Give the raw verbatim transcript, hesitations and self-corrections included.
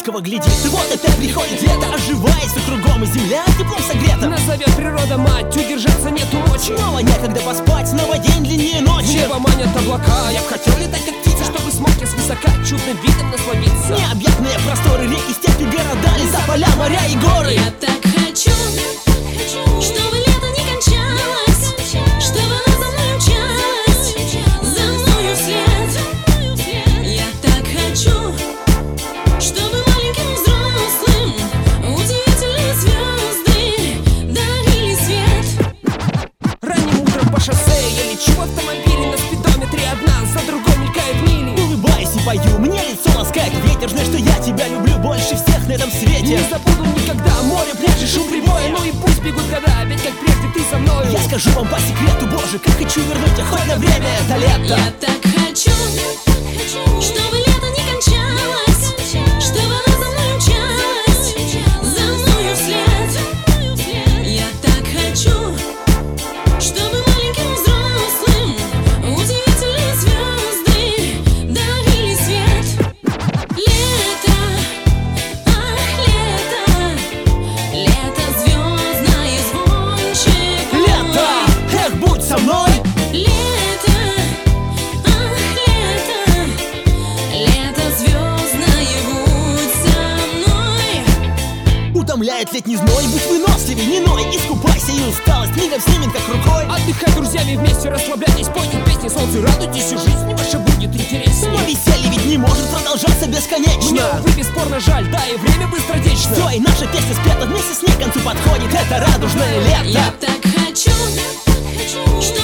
ласково глядит. И вот опять приходит лето, оживает все кругом, и земля теплом согрета. Назовет природа мать, удержаться нету мочи. Снова некогда поспать, снова день длиннее ночи. Небо манят облака, я б хотел летать как птица, чтобы смог я свысока чудным видом насладиться. Необъятные просторы, реки, степи, города, леса, поля, моря и горы. Я так хочу, чтобы лето не кончалось, чтобы оно за мной мчалось, за мною вслед. Я так хочу, чтобы маленьким взрослым удивительные звезды дарили свет. Ранним утром по шоссе я лечу в автомобиле, на спидометре одна за другой мелькают мили. Улыбаюсь и пою, мне лицо ласкает ветер. Знаешь, что я тебя люблю больше всех на этом свете. Не забуду никогда море, пляжи, шум прибоя. Ну и пусть бегут года, ведь как прежде ты со мною. Я скажу вам по секрету, боже, как хочу вернуть тебя хоть на время это лето. Я так хочу, чтобы лето не кончалось, чтобы оно за мной мчалось, за мною вслед. Я так хочу, чтобы маленьким взрослым удивительные звезды дарили свет. Лето, ах, лето, лето звездное и звонче. Лето, эх, будь со мной. Лето, ах, лето, лето звездное, будь со мной. Утомляет летний зной, будь выносливей, не ной. Искупайся, и усталость мигом снимет как рукой. Отдыхай, друзьями, вместе расслабляйтесь, пойте песни, солнце, радуйтесь, и жизнь ваша будет интереснее. Но веселье ведь не может продолжаться Мне, бесконечно. увы, бесспорно жаль, да, и время быстротечно. Все, и наша песня спета вместе с ней к концу подходит. Это радужное лето. Я так хочу, чтобы